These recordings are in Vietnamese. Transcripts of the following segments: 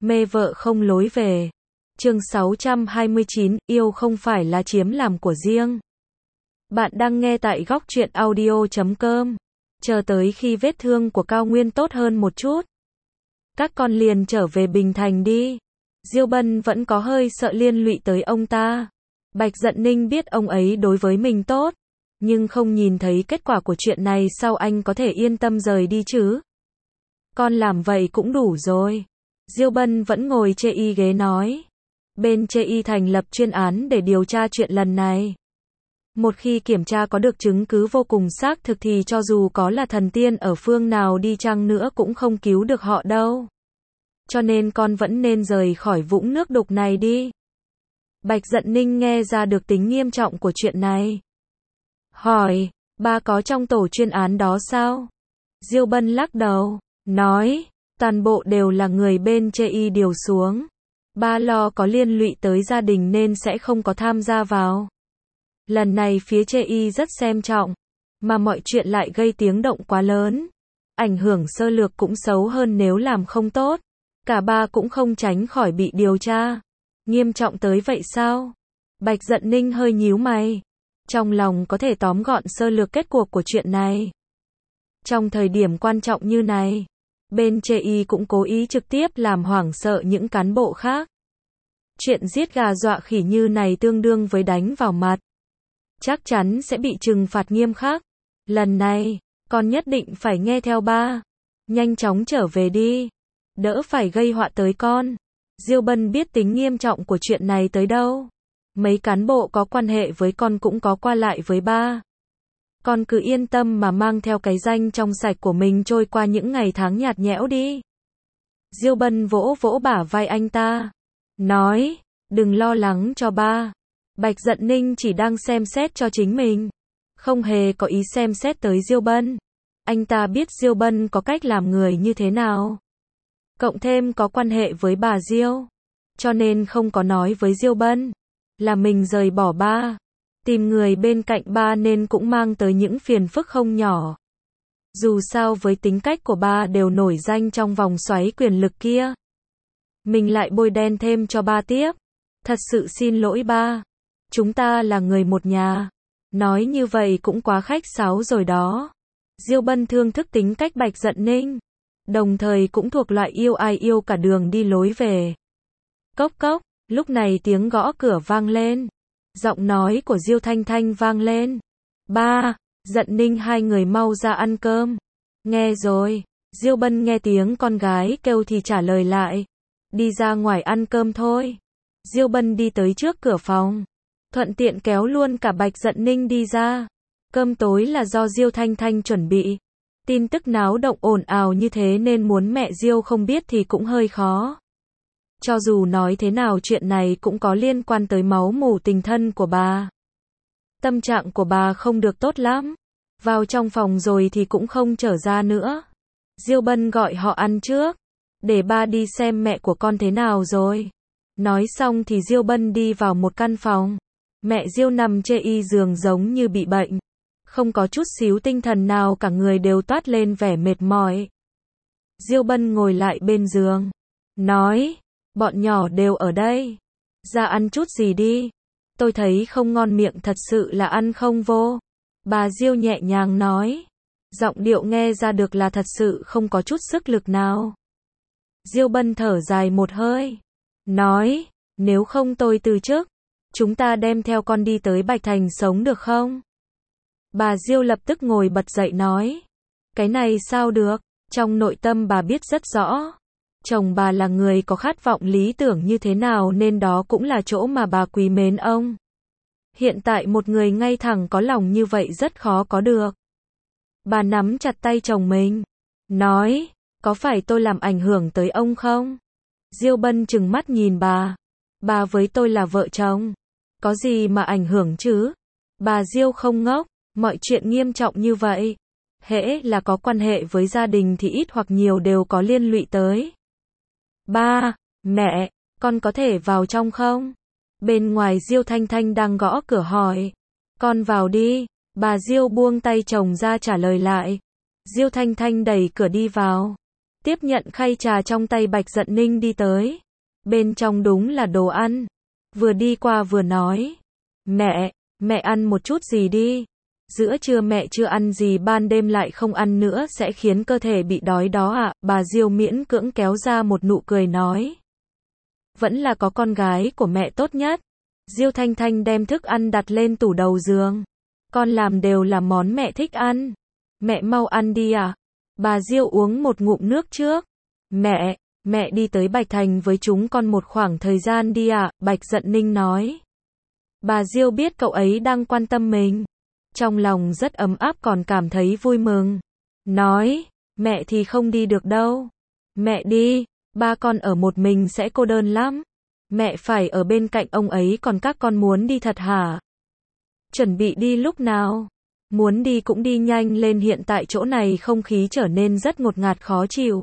Mê vợ không lối về. Chương 629, yêu không phải là chiếm làm của riêng. Bạn đang nghe tại góc truyện audio.com. Chờ tới khi vết thương của Cao Nguyên tốt hơn một chút, các con liền trở về Bình Thành đi. Diêu Bân vẫn có hơi sợ liên lụy tới ông ta. Bạch Dận Ninh biết ông ấy đối với mình tốt, nhưng không nhìn thấy kết quả của chuyện này sao anh có thể yên tâm rời đi chứ? Con làm vậy cũng đủ rồi. Diêu Bân vẫn ngồi chê y ghế nói. Bên chê y thành lập chuyên án để điều tra chuyện lần này. Một khi kiểm tra có được chứng cứ vô cùng xác thực thì cho dù có là thần tiên ở phương nào đi chăng nữa cũng không cứu được họ đâu. Cho nên con vẫn nên rời khỏi vũng nước đục này đi. Bạch Dận Ninh nghe ra được tính nghiêm trọng của chuyện này. Hỏi, ba có trong tổ chuyên án đó sao? Diêu Bân lắc đầu, nói, toàn bộ đều là người bên chê y điều xuống. Ba lo có liên lụy tới gia đình nên sẽ không có tham gia vào. Lần này phía chê y rất xem trọng, mà mọi chuyện lại gây tiếng động quá lớn. Ảnh hưởng sơ lược cũng xấu hơn nếu làm không tốt. Cả ba cũng không tránh khỏi bị điều tra. Nghiêm trọng tới vậy sao? Bạch Dận Ninh hơi nhíu mày. Trong lòng có thể tóm gọn sơ lược kết cuộc của chuyện này. Trong thời điểm quan trọng như này, bên chê y cũng cố ý trực tiếp làm hoảng sợ những cán bộ khác. Chuyện giết gà dọa khỉ như này tương đương với đánh vào mặt. Chắc chắn sẽ bị trừng phạt nghiêm khắc. Lần này, con nhất định phải nghe theo ba. Nhanh chóng trở về đi. Đỡ phải gây họa tới con. Diêu Bân biết tính nghiêm trọng của chuyện này tới đâu. Mấy cán bộ có quan hệ với con cũng có qua lại với ba. Con cứ yên tâm mà mang theo cái danh trong sạch của mình trôi qua những ngày tháng nhạt nhẽo đi. Diêu Bân vỗ vỗ bả vai anh ta. Nói, đừng lo lắng cho ba. Bạch Dận Ninh chỉ đang xem xét cho chính mình. Không hề có ý xem xét tới Diêu Bân. Anh ta biết Diêu Bân có cách làm người như thế nào. Cộng thêm có quan hệ với bà Diêu. Cho nên không có nói với Diêu Bân là mình rời bỏ ba. Tìm người bên cạnh ba nên cũng mang tới những phiền phức không nhỏ. Dù sao với tính cách của ba đều nổi danh trong vòng xoáy quyền lực kia. Mình lại bôi đen thêm cho ba tiếp. Thật sự xin lỗi ba. Chúng ta là người một nhà. Nói như vậy cũng quá khách sáo rồi đó. Diêu Bân thương thức tính cách Bạch Dận Ninh. Đồng thời cũng thuộc loại yêu ai yêu cả đường đi lối về. Cốc cốc, lúc này tiếng gõ cửa vang lên. Giọng nói của Diêu Thanh Thanh vang lên. Ba, Dận Ninh hai người mau ra ăn cơm. Nghe rồi. Diêu Bân nghe tiếng con gái kêu thì trả lời lại. Đi ra ngoài ăn cơm thôi. Diêu Bân đi tới trước cửa phòng. Thuận tiện kéo luôn cả Bạch Dận Ninh đi ra. Cơm tối là do Diêu Thanh Thanh chuẩn bị. Tin tức náo động ồn ào như thế nên muốn mẹ Diêu không biết thì cũng hơi khó. Cho dù nói thế nào chuyện này cũng có liên quan tới máu mủ tình thân của bà. Tâm trạng của bà không được tốt lắm. Vào trong phòng rồi thì cũng không trở ra nữa. Diêu Bân gọi họ ăn trước. Để ba đi xem mẹ của con thế nào rồi. Nói xong thì Diêu Bân đi vào một căn phòng. Mẹ Diêu nằm chê y giường giống như bị bệnh. Không có chút xíu tinh thần nào, cả người đều toát lên vẻ mệt mỏi. Diêu Bân ngồi lại bên giường. Nói, bọn nhỏ đều ở đây. Ra ăn chút gì đi. Tôi thấy không ngon miệng thật sự là ăn không vô. Bà Diêu nhẹ nhàng nói. Giọng điệu nghe ra được là thật sự không có chút sức lực nào. Diêu Bân thở dài một hơi. Nói, nếu không tôi từ chức. Chúng ta đem theo con đi tới Bạch Thành sống được không? Bà Diêu lập tức ngồi bật dậy nói. Cái này sao được? Trong nội tâm bà biết rất rõ. Chồng bà là người có khát vọng lý tưởng như thế nào nên đó cũng là chỗ mà bà quý mến ông. Hiện tại một người ngay thẳng có lòng như vậy rất khó có được. Bà nắm chặt tay chồng mình. Nói, có phải tôi làm ảnh hưởng tới ông không? Diêu Bân trừng mắt nhìn bà. Bà với tôi là vợ chồng. Có gì mà ảnh hưởng chứ? Bà Diêu không ngốc. Mọi chuyện nghiêm trọng như vậy. Hễ là có quan hệ với gia đình thì ít hoặc nhiều đều có liên lụy tới. Ba, mẹ, con có thể vào trong không? Bên ngoài Diêu Thanh Thanh đang gõ cửa hỏi. Con vào đi. Bà Diêu buông tay chồng ra trả lời lại. Diêu Thanh Thanh đẩy cửa đi vào. Tiếp nhận khay trà trong tay Bạch Dận Ninh đi tới. Bên trong đúng là đồ ăn. Vừa đi qua vừa nói. Mẹ ăn một chút gì đi. Giữa trưa mẹ chưa ăn gì, ban đêm lại không ăn nữa sẽ khiến cơ thể bị đói đó ạ. Bà Diêu miễn cưỡng kéo ra một nụ cười nói. Vẫn là có con gái của mẹ tốt nhất. Diêu Thanh Thanh đem thức ăn đặt lên tủ đầu giường. Con làm đều là món mẹ thích ăn. Mẹ mau ăn đi à. Bà Diêu uống một ngụm nước trước. Mẹ đi tới Bạch Thành với chúng con một khoảng thời gian đi à, Bạch Dận Ninh nói. Bà Diêu biết cậu ấy đang quan tâm mình. Trong lòng rất ấm áp còn cảm thấy vui mừng. Nói, mẹ thì không đi được đâu. Mẹ đi, ba con ở một mình sẽ cô đơn lắm. Mẹ phải ở bên cạnh ông ấy, còn các con muốn đi thật hả? Chuẩn bị đi lúc nào? Muốn đi cũng đi nhanh lên, hiện tại chỗ này không khí trở nên rất ngột ngạt khó chịu.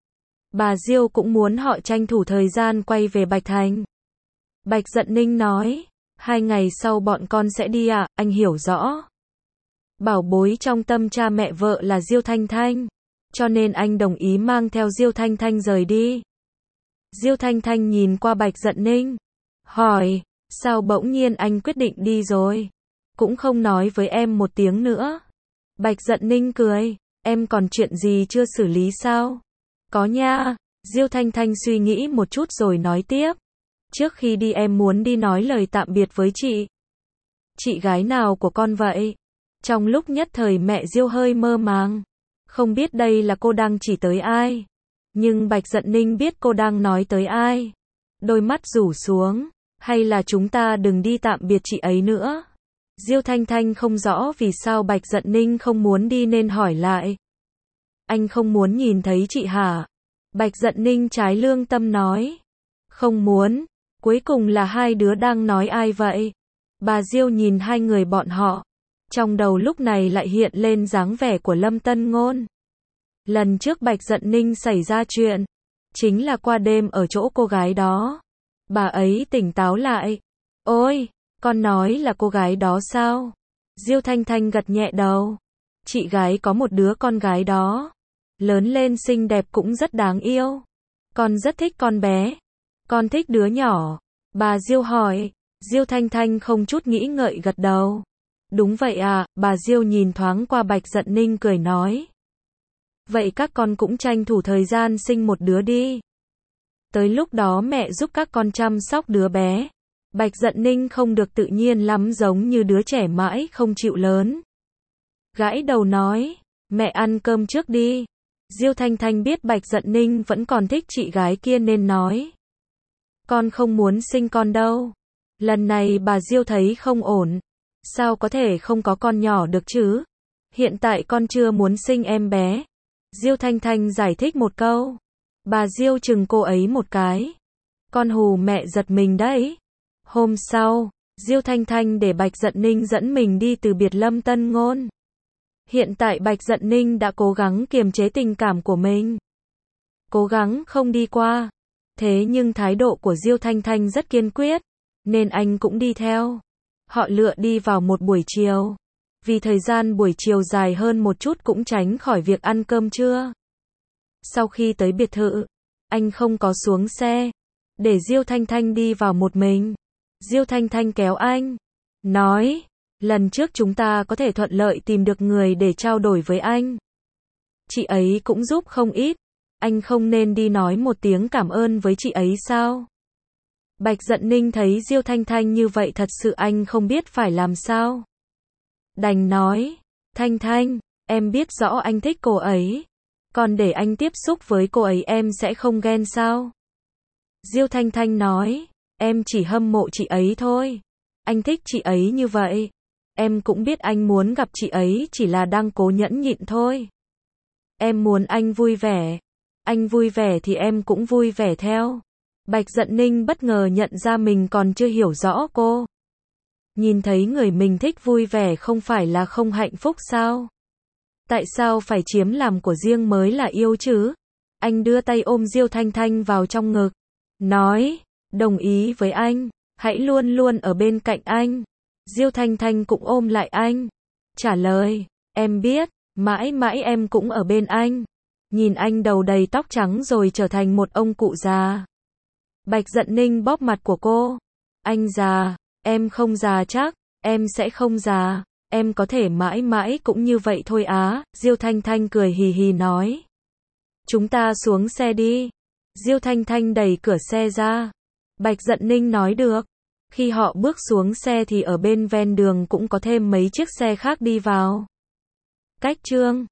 Bà Diêu cũng muốn họ tranh thủ thời gian quay về Bạch Thành. Bạch Dận Ninh nói, 2 ngày sau bọn con sẽ đi ạ, anh hiểu rõ. Bảo bối trong tâm cha mẹ vợ là Diêu Thanh Thanh, cho nên anh đồng ý mang theo Diêu Thanh Thanh rời đi. Diêu Thanh Thanh nhìn qua Bạch Dận Ninh, hỏi, sao bỗng nhiên anh quyết định đi rồi? Cũng không nói với em một tiếng nữa. Bạch Dận Ninh cười, em còn chuyện gì chưa xử lý sao? Có nha. Diêu Thanh Thanh suy nghĩ một chút rồi nói tiếp. Trước khi đi em muốn đi nói lời tạm biệt với chị. Chị gái nào của con vậy? Trong lúc nhất thời mẹ Diêu hơi mơ màng. Không biết đây là cô đang chỉ tới ai. Nhưng Bạch Dận Ninh biết cô đang nói tới ai. Đôi mắt rủ xuống. Hay là chúng ta đừng đi tạm biệt chị ấy nữa. Diêu Thanh Thanh không rõ vì sao Bạch Dận Ninh không muốn đi nên hỏi lại. Anh không muốn nhìn thấy chị hả? Bạch Dận Ninh trái lương tâm nói. Không muốn. Cuối cùng là hai đứa đang nói ai vậy? Bà Diêu nhìn hai người bọn họ. Trong đầu lúc này lại hiện lên dáng vẻ của Lâm Tân Ngôn. Lần trước Bạch Dận Ninh xảy ra chuyện. Chính là qua đêm ở chỗ cô gái đó. Bà ấy tỉnh táo lại. Ôi, con nói là cô gái đó sao? Diêu Thanh Thanh gật nhẹ đầu. Chị gái có một đứa con gái đó. Lớn lên xinh đẹp cũng rất đáng yêu. Con rất thích con bé. Con thích đứa nhỏ. Bà Diêu hỏi. Diêu Thanh Thanh không chút nghĩ ngợi gật đầu. Đúng vậy à, bà Diêu nhìn thoáng qua Bạch Dận Ninh cười nói. Vậy các con cũng tranh thủ thời gian sinh một đứa đi. Tới lúc đó mẹ giúp các con chăm sóc đứa bé. Bạch Dận Ninh không được tự nhiên lắm, giống như đứa trẻ mãi không chịu lớn. Gãi đầu nói, mẹ ăn cơm trước đi. Diêu Thanh Thanh biết Bạch Dận Ninh vẫn còn thích chị gái kia nên nói. Con không muốn sinh con đâu. Lần này bà Diêu thấy không ổn. Sao có thể không có con nhỏ được chứ? Hiện tại con chưa muốn sinh em bé. Diêu Thanh Thanh giải thích một câu. Bà Diêu chừng cô ấy một cái. Con hù mẹ giật mình đấy. Hôm sau, Diêu Thanh Thanh để Bạch Dận Ninh dẫn mình đi từ biệt Lâm Tân Ngôn. Hiện tại Bạch Dận Ninh đã cố gắng kiềm chế tình cảm của mình. Cố gắng không đi qua. Thế nhưng thái độ của Diêu Thanh Thanh rất kiên quyết. Nên anh cũng đi theo. Họ lựa đi vào một buổi chiều. Vì thời gian buổi chiều dài hơn một chút cũng tránh khỏi việc ăn cơm trưa. Sau khi tới biệt thự, anh không có xuống xe. Để Diêu Thanh Thanh đi vào một mình. Diêu Thanh Thanh kéo anh. Nói, lần trước chúng ta có thể thuận lợi tìm được người để trao đổi với anh. Chị ấy cũng giúp không ít. Anh không nên đi nói một tiếng cảm ơn với chị ấy sao? Bạch Dận Ninh thấy Diêu Thanh Thanh như vậy thật sự anh không biết phải làm sao. Đành nói, Thanh Thanh, em biết rõ anh thích cô ấy. Còn để anh tiếp xúc với cô ấy em sẽ không ghen sao? Diêu Thanh Thanh nói, em chỉ hâm mộ chị ấy thôi. Anh thích chị ấy như vậy. Em cũng biết anh muốn gặp chị ấy chỉ là đang cố nhẫn nhịn thôi. Em muốn anh vui vẻ. Anh vui vẻ thì em cũng vui vẻ theo. Bạch Dận Ninh bất ngờ nhận ra mình còn chưa hiểu rõ cô. Nhìn thấy người mình thích vui vẻ không phải là không hạnh phúc sao? Tại sao phải chiếm làm của riêng mới là yêu chứ? Anh đưa tay ôm Diêu Thanh Thanh vào trong ngực. Nói, đồng ý với anh. Hãy luôn luôn ở bên cạnh anh. Diêu Thanh Thanh cũng ôm lại anh. Trả lời, em biết, mãi mãi em cũng ở bên anh. Nhìn anh đầu đầy tóc trắng rồi trở thành một ông cụ già. Bạch Dận Ninh bóp mặt của cô. Anh già, em không già chắc, em sẽ không già, em có thể mãi mãi cũng như vậy thôi á, Diêu Thanh Thanh cười hì hì nói. Chúng ta xuống xe đi. Diêu Thanh Thanh đẩy cửa xe ra. Bạch Dận Ninh nói được. Khi họ bước xuống xe thì ở bên ven đường cũng có thêm mấy chiếc xe khác đi vào. Cách chương